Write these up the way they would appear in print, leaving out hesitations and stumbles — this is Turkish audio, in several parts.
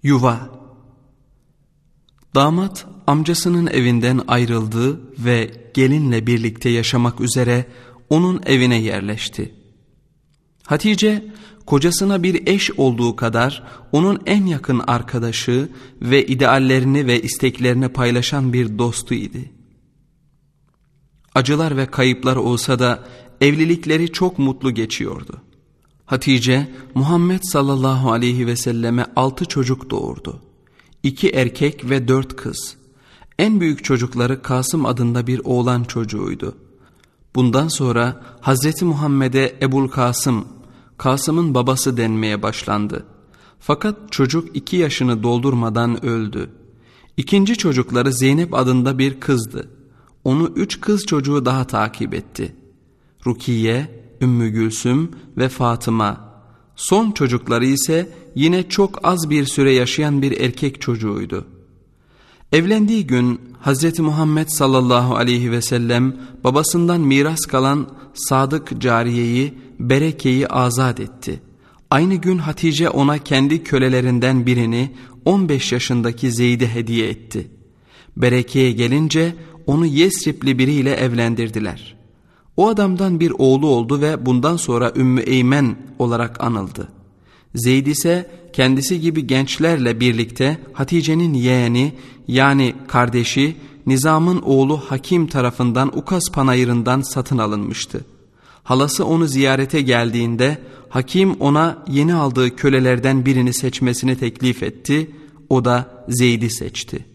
Yuva. Damat amcasının evinden ayrıldı ve gelinle birlikte yaşamak üzere onun evine yerleşti. Hatice kocasına bir eş olduğu kadar onun en yakın arkadaşı ve ideallerini ve isteklerini paylaşan bir dostuydu. Acılar ve kayıplar olsa da evlilikleri çok mutlu geçiyordu. Hatice Muhammed sallallahu aleyhi ve selleme 6 çocuk doğurdu. 2 erkek ve 4 kız. En büyük çocukları Kasım adında bir oğlan çocuğuydu. Bundan sonra Hazreti Muhammed'e Ebul Kasım, Kasım'ın babası denmeye başlandı. Fakat çocuk 2 yaşını doldurmadan öldü. İkinci çocukları Zeynep adında bir kızdı. Onu 3 kız çocuğu daha takip etti. Rukiye, Ümmü Gülsüm ve Fatıma. Son çocukları ise yine çok az bir süre yaşayan bir erkek çocuğuydu. Evlendiği gün Hz. Muhammed sallallahu aleyhi ve sellem babasından miras kalan sadık cariyeyi, Bereke'yi azat etti. Aynı gün Hatice ona kendi kölelerinden birini 15 yaşındaki Zeyd'i hediye etti. Bereke'ye gelince onu Yesribli biriyle evlendirdiler. O adamdan bir oğlu oldu ve bundan sonra Ümmü Eymen olarak anıldı. Zeyd ise kendisi gibi gençlerle birlikte Hatice'nin yeğeni yani kardeşi Nizam'ın oğlu Hakim tarafından Ukaz panayırından satın alınmıştı. Halası onu ziyarete geldiğinde Hakim ona yeni aldığı kölelerden birini seçmesini teklif etti. O da Zeyd'i seçti.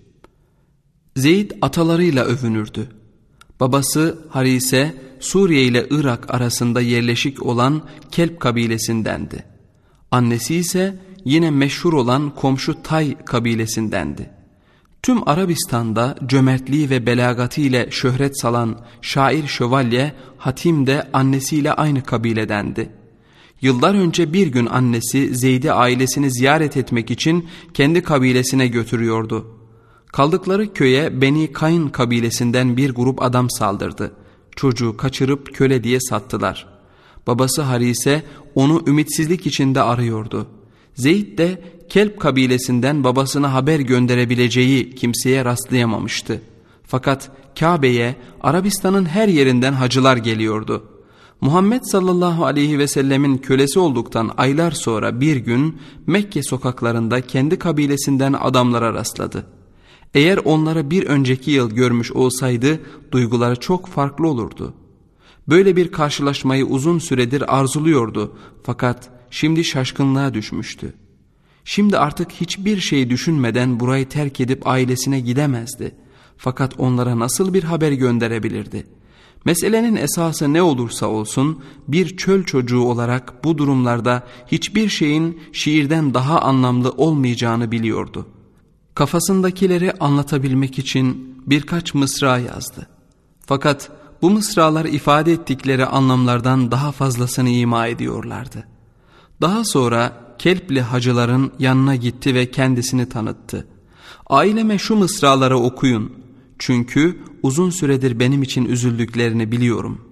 Zeyd atalarıyla övünürdü. Babası Harise Suriye ile Irak arasında yerleşik olan Kelp kabilesindendi. Annesi ise yine meşhur olan komşu Tay kabilesindendi. Tüm Arabistan'da cömertliği ve belagatı ile şöhret salan şair şövalye Hatim de annesiyle aynı kabiledendi. Yıllar önce bir gün annesi Zeyd'i ailesini ziyaret etmek için kendi kabilesine götürüyordu. Kaldıkları köye Beni Kayn kabilesinden bir grup adam saldırdı. Çocuğu kaçırıp köle diye sattılar. Babası Harise onu ümitsizlik içinde arıyordu. Zeyd de Kelp kabilesinden babasına haber gönderebileceği kimseye rastlayamamıştı. Fakat Kabe'ye Arabistan'ın her yerinden hacılar geliyordu. Muhammed sallallahu aleyhi ve sellemin kölesi olduktan aylar sonra bir gün Mekke sokaklarında kendi kabilesinden adamlara rastladı. Eğer onları bir önceki yıl görmüş olsaydı duyguları çok farklı olurdu. Böyle bir karşılaşmayı uzun süredir arzuluyordu fakat şimdi şaşkınlığa düşmüştü. Şimdi artık hiçbir şey düşünmeden burayı terk edip ailesine gidemezdi. Fakat onlara nasıl bir haber gönderebilirdi? Meselenin esası ne olursa olsun bir çöl çocuğu olarak bu durumlarda hiçbir şeyin şiirden daha anlamlı olmayacağını biliyordu. Kafasındakileri anlatabilmek için birkaç mısra yazdı. Fakat bu mısralar ifade ettikleri anlamlardan daha fazlasını ima ediyorlardı. Daha sonra Kelpli hacıların yanına gitti ve kendisini tanıttı. Aileme şu mısraları okuyun. Çünkü uzun süredir benim için üzüldüklerini biliyorum.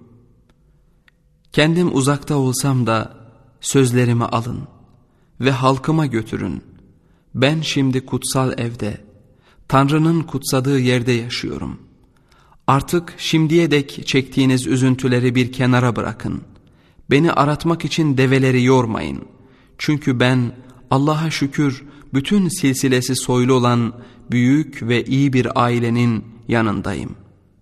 Kendim uzakta olsam da sözlerimi alın ve halkıma götürün. Ben şimdi kutsal evde, Tanrı'nın kutsadığı yerde yaşıyorum. Artık şimdiye dek çektiğiniz üzüntüleri bir kenara bırakın. Beni aratmak için develeri yormayın. Çünkü ben Allah'a şükür bütün silsilesi soylu olan büyük ve iyi bir ailenin yanındayım.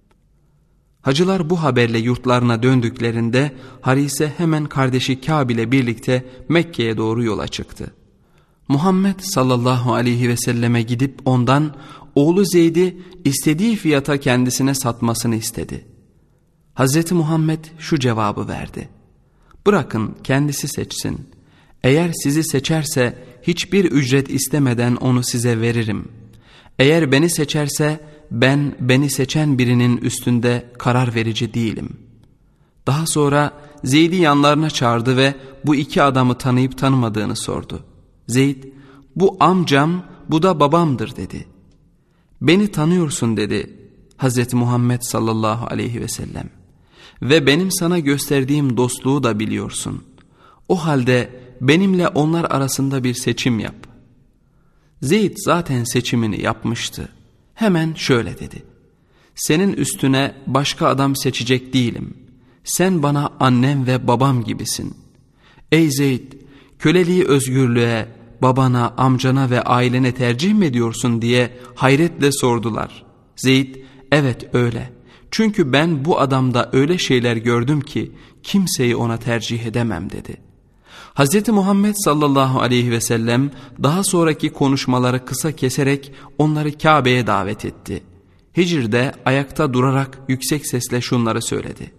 Hacılar bu haberle yurtlarına döndüklerinde Harise hemen kardeşi Kâb ile birlikte Mekke'ye doğru yola çıktı. Muhammed sallallahu aleyhi ve selleme gidip ondan oğlu Zeyd'i istediği fiyata kendisine satmasını istedi. Hazreti Muhammed şu cevabı verdi: bırakın kendisi seçsin. Eğer sizi seçerse hiçbir ücret istemeden onu size veririm. Eğer beni seçerse ben beni seçen birinin üstünde karar verici değilim. Daha sonra Zeyd'i yanlarına çağırdı ve bu 2 adamı tanıyıp tanımadığını sordu. Zeyd, bu amcam, bu da babamdır dedi. Beni tanıyorsun dedi Hazreti Muhammed sallallahu aleyhi ve sellem. Ve benim sana gösterdiğim dostluğu da biliyorsun. O halde benimle onlar arasında bir seçim yap. Zeyd zaten seçimini yapmıştı. Hemen şöyle dedi: senin üstüne başka adam seçecek değilim. Sen bana annem ve babam gibisin. Ey Zeyd, köleliği özgürlüğe, babana, amcana ve ailene tercih mi ediyorsun diye hayretle sordular. Zeyd, evet öyle. Çünkü ben bu adamda öyle şeyler gördüm ki kimseyi ona tercih edemem dedi. Hz. Muhammed sallallahu aleyhi ve sellem daha sonraki konuşmaları kısa keserek onları Kabe'ye davet etti. Hicr'de ayakta durarak yüksek sesle şunları söyledi: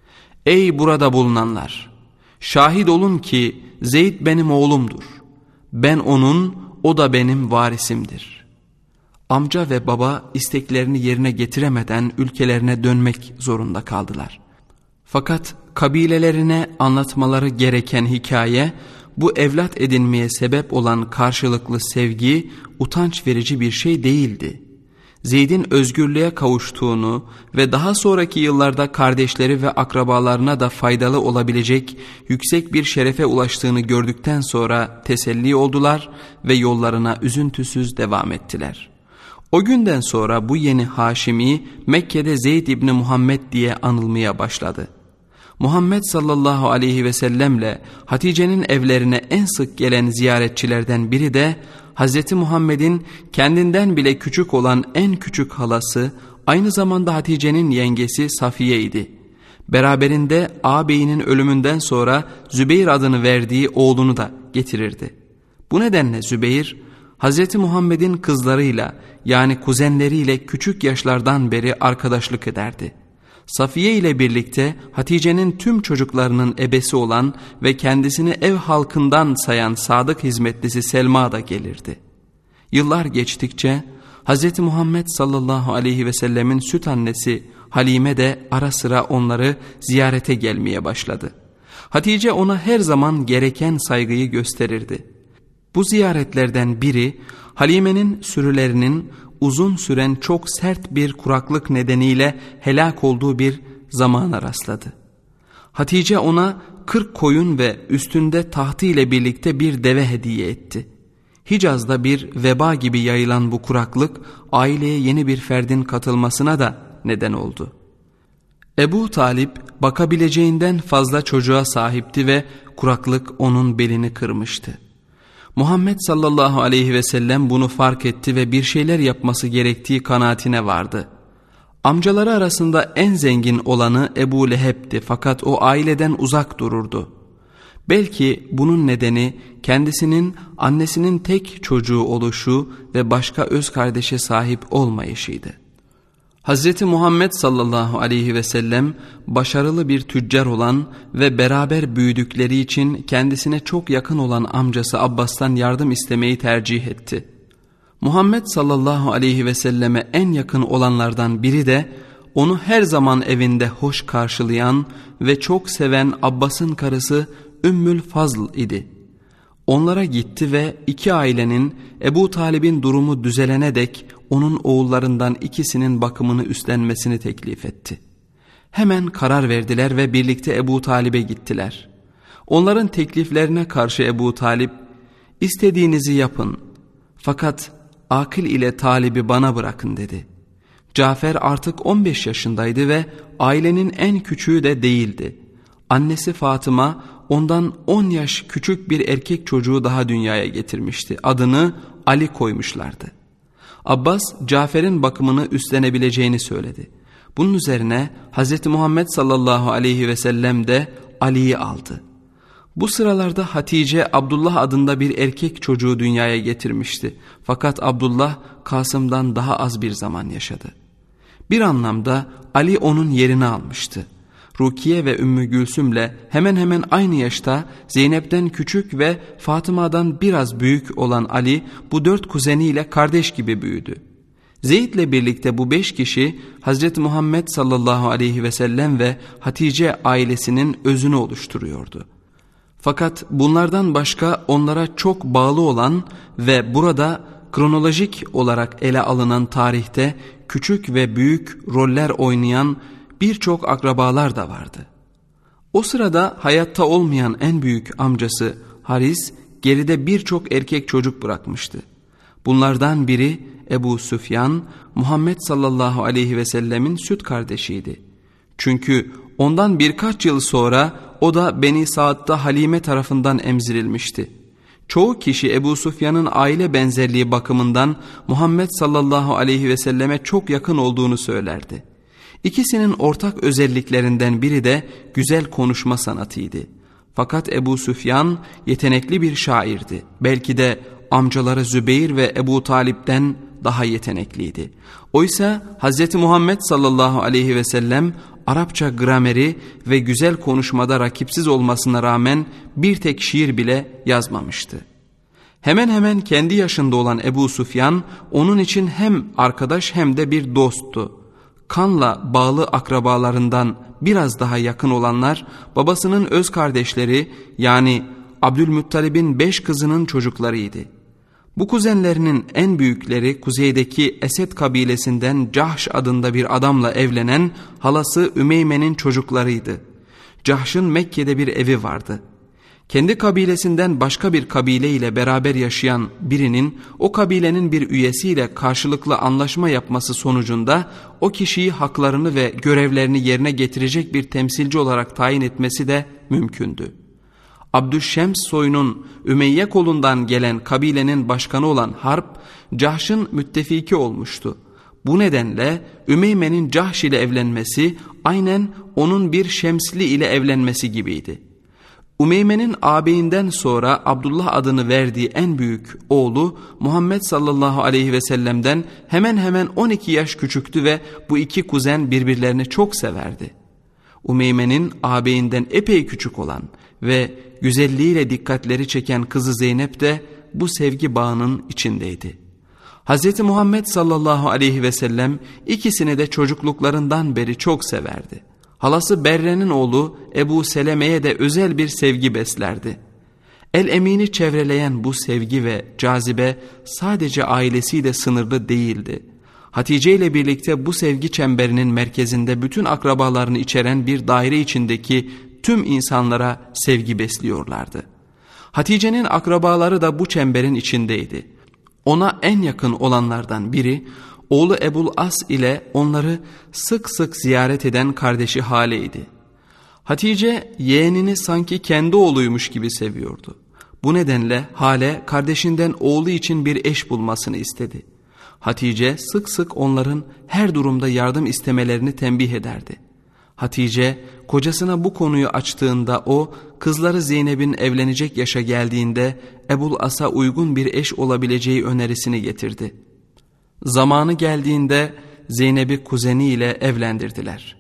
ey burada bulunanlar! Şahit olun ki Zeyd benim oğlumdur. Ben onun, o da benim varisimdir. Amca ve baba isteklerini yerine getiremeden ülkelerine dönmek zorunda kaldılar. Fakat kabilelerine anlatmaları gereken hikaye, bu evlat edinmeye sebep olan karşılıklı sevgi utanç verici bir şey değildi. Zeyd'in özgürlüğe kavuştuğunu ve daha sonraki yıllarda kardeşleri ve akrabalarına da faydalı olabilecek yüksek bir şerefe ulaştığını gördükten sonra teselli oldular ve yollarına üzüntüsüz devam ettiler. O günden sonra bu yeni Haşimi Mekke'de Zeyd İbni Muhammed diye anılmaya başladı. Muhammed sallallahu aleyhi ve sellemle Hatice'nin evlerine en sık gelen ziyaretçilerden biri de Hz. Muhammed'in kendinden bile küçük olan en küçük halası, aynı zamanda Hatice'nin yengesi Safiye idi. Beraberinde ağabeyinin ölümünden sonra Zübeyir adını verdiği oğlunu da getirirdi. Bu nedenle Zübeyir, Hz. Muhammed'in kızlarıyla yani kuzenleriyle küçük yaşlardan beri arkadaşlık ederdi. Safiye ile birlikte Hatice'nin tüm çocuklarının ebesi olan ve kendisini ev halkından sayan sadık hizmetlisi Selma da gelirdi. Yıllar geçtikçe Hz. Muhammed sallallahu aleyhi ve sellemin süt annesi Halime de ara sıra onları ziyarete gelmeye başladı. Hatice ona her zaman gereken saygıyı gösterirdi. Bu ziyaretlerden biri Halime'nin sürülerinin uzun süren çok sert bir kuraklık nedeniyle helak olduğu bir zamana rastladı. Hatice ona 40 koyun ve üstünde tahtı ile birlikte bir deve hediye etti. Hicaz'da bir veba gibi yayılan bu kuraklık aileye yeni bir ferdin katılmasına da neden oldu. Ebu Talip bakabileceğinden fazla çocuğa sahipti ve kuraklık onun belini kırmıştı. Muhammed sallallahu aleyhi ve sellem bunu fark etti ve bir şeyler yapması gerektiği kanaatine vardı. Amcaları arasında en zengin olanı Ebu Leheb'ti fakat o aileden uzak dururdu. Belki bunun nedeni kendisinin annesinin tek çocuğu oluşu ve başka öz kardeşe sahip olmayışıydı. Hz. Muhammed sallallahu aleyhi ve sellem başarılı bir tüccar olan ve beraber büyüdükleri için kendisine çok yakın olan amcası Abbas'tan yardım istemeyi tercih etti. Muhammed sallallahu aleyhi ve selleme en yakın olanlardan biri de onu her zaman evinde hoş karşılayan ve çok seven Abbas'ın karısı Ümmül Fazl idi. Onlara gitti ve iki ailenin Ebu Talib'in durumu düzelene dek onun oğullarından ikisinin bakımını üstlenmesini teklif etti. Hemen karar verdiler ve birlikte Ebu Talib'e gittiler. Onların tekliflerine karşı Ebu Talib, "İstediğinizi yapın fakat akıl ile Talib'i bana bırakın" dedi. Cafer artık 15 yaşındaydı ve ailenin en küçüğü de değildi. Annesi Fatıma ondan 10 yaş küçük bir erkek çocuğu daha dünyaya getirmişti. Adını Ali koymuşlardı. Abbas Cafer'in bakımını üstlenebileceğini söyledi. Bunun üzerine Hz. Muhammed sallallahu aleyhi ve sellem de Ali'yi aldı. Bu sıralarda Hatice Abdullah adında bir erkek çocuğu dünyaya getirmişti. Fakat Abdullah Kasım'dan daha az bir zaman yaşadı. Bir anlamda Ali onun yerini almıştı. Rukiye ve Ümmü Gülsüm'le hemen hemen aynı yaşta Zeynep'ten küçük ve Fatıma'dan biraz büyük olan Ali bu 4 kuzeniyle kardeş gibi büyüdü. Zeyd'le birlikte bu 5 kişi Hz. Muhammed sallallahu aleyhi ve sellem ve Hatice ailesinin özünü oluşturuyordu. Fakat bunlardan başka onlara çok bağlı olan ve burada kronolojik olarak ele alınan tarihte küçük ve büyük roller oynayan birçok akrabalar da vardı. O sırada hayatta olmayan en büyük amcası Haris geride birçok erkek çocuk bırakmıştı. Bunlardan biri Ebu Süfyan, Muhammed sallallahu aleyhi ve sellemin süt kardeşiydi. Çünkü ondan birkaç yıl sonra o da Beni Saad'da Halime tarafından emzirilmişti. Çoğu kişi Ebu Süfyan'ın aile benzerliği bakımından Muhammed sallallahu aleyhi ve selleme çok yakın olduğunu söylerdi. İkisinin ortak özelliklerinden biri de güzel konuşma sanatıydı. Fakat Ebu Süfyan yetenekli bir şairdi. Belki de amcaları Zübeyir ve Ebu Talip'ten daha yetenekliydi. Oysa Hz. Muhammed sallallahu aleyhi ve sellem Arapça grameri ve güzel konuşmada rakipsiz olmasına rağmen bir tek şiir bile yazmamıştı. Hemen hemen kendi yaşında olan Ebu Süfyan onun için hem arkadaş hem de bir dosttu. Kanla bağlı akrabalarından biraz daha yakın olanlar babasının öz kardeşleri yani Abdülmuttalib'in 5 kızının çocuklarıydı. Bu kuzenlerinin en büyükleri kuzeydeki Esed kabilesinden Cahş adında bir adamla evlenen halası Ümeyme'nin çocuklarıydı. Cahş'ın Mekke'de bir evi vardı. Kendi kabilesinden başka bir kabile ile beraber yaşayan birinin o kabilenin bir üyesiyle karşılıklı anlaşma yapması sonucunda o kişiyi haklarını ve görevlerini yerine getirecek bir temsilci olarak tayin etmesi de mümkündü. Abdüşşems soyunun Ümeyye kolundan gelen kabilenin başkanı olan Harp, Cahş'ın müttefiki olmuştu. Bu nedenle Ümeyme'nin Cahş ile evlenmesi aynen onun bir Şemsli ile evlenmesi gibiydi. Ümeyme'nin ağabeyinden sonra Abdullah adını verdiği en büyük oğlu Muhammed sallallahu aleyhi ve sellem'den hemen hemen 12 yaş küçüktü ve bu iki kuzen birbirlerini çok severdi. Ümeyme'nin ağabeyinden epey küçük olan ve güzelliğiyle dikkatleri çeken kızı Zeynep de bu sevgi bağının içindeydi. Hz. Muhammed sallallahu aleyhi ve sellem ikisini de çocukluklarından beri çok severdi. Halası Berre'nin oğlu Ebu Seleme'ye de özel bir sevgi beslerdi. El-Emin'i çevreleyen bu sevgi ve cazibe sadece ailesiyle sınırlı değildi. Hatice ile birlikte bu sevgi çemberinin merkezinde bütün akrabalarını içeren bir daire içindeki tüm insanlara sevgi besliyorlardı. Hatice'nin akrabaları da bu çemberin içindeydi. Ona en yakın olanlardan biri oğlu Ebul As ile onları sık sık ziyaret eden kardeşi Hale'ydi. Hatice yeğenini sanki kendi oğluymuş gibi seviyordu. Bu nedenle Hale kardeşinden oğlu için bir eş bulmasını istedi. Hatice sık sık onların her durumda yardım istemelerini tembih ederdi. Hatice kocasına bu konuyu açtığında o kızları Zeynep'in evlenecek yaşa geldiğinde Ebul As'a uygun bir eş olabileceği önerisini getirdi. Zamanı geldiğinde Zeynep'i kuzeniyle evlendirdiler.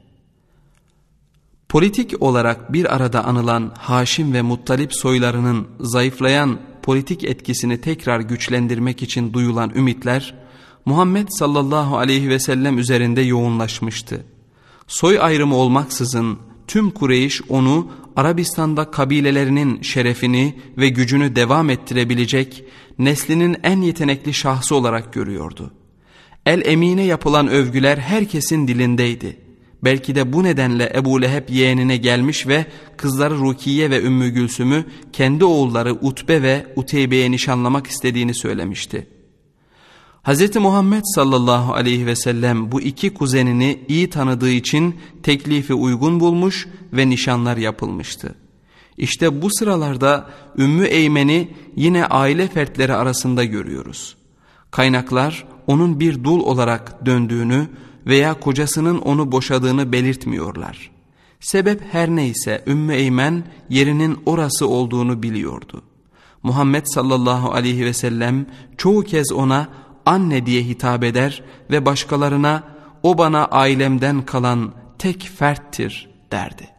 Politik olarak bir arada anılan Haşim ve Muttalip soylarının zayıflayan politik etkisini tekrar güçlendirmek için duyulan ümitler Muhammed sallallahu aleyhi ve sellem üzerinde yoğunlaşmıştı. Soy ayrımı olmaksızın tüm Kureyş onu Arabistan'da kabilelerinin şerefini ve gücünü devam ettirebilecek neslinin en yetenekli şahsı olarak görüyordu. El-Emin'e yapılan övgüler herkesin dilindeydi. Belki de bu nedenle Ebu Leheb yeğenine gelmiş ve kızları Rukiye ve Ümmü Gülsüm'ü kendi oğulları Utbe ve Uteybe'ye nişanlamak istediğini söylemişti. Hz. Muhammed sallallahu aleyhi ve sellem bu iki kuzenini iyi tanıdığı için teklifi uygun bulmuş ve nişanlar yapılmıştı. İşte bu sıralarda Ümmü Eymen'i yine aile fertleri arasında görüyoruz. Kaynaklar onun bir dul olarak döndüğünü veya kocasının onu boşadığını belirtmiyorlar. Sebep her neyse Ümmü Eymen yerinin orası olduğunu biliyordu. Muhammed sallallahu aleyhi ve sellem çoğu kez ona anne diye hitap eder ve başkalarına o bana ailemden kalan tek ferttir derdi.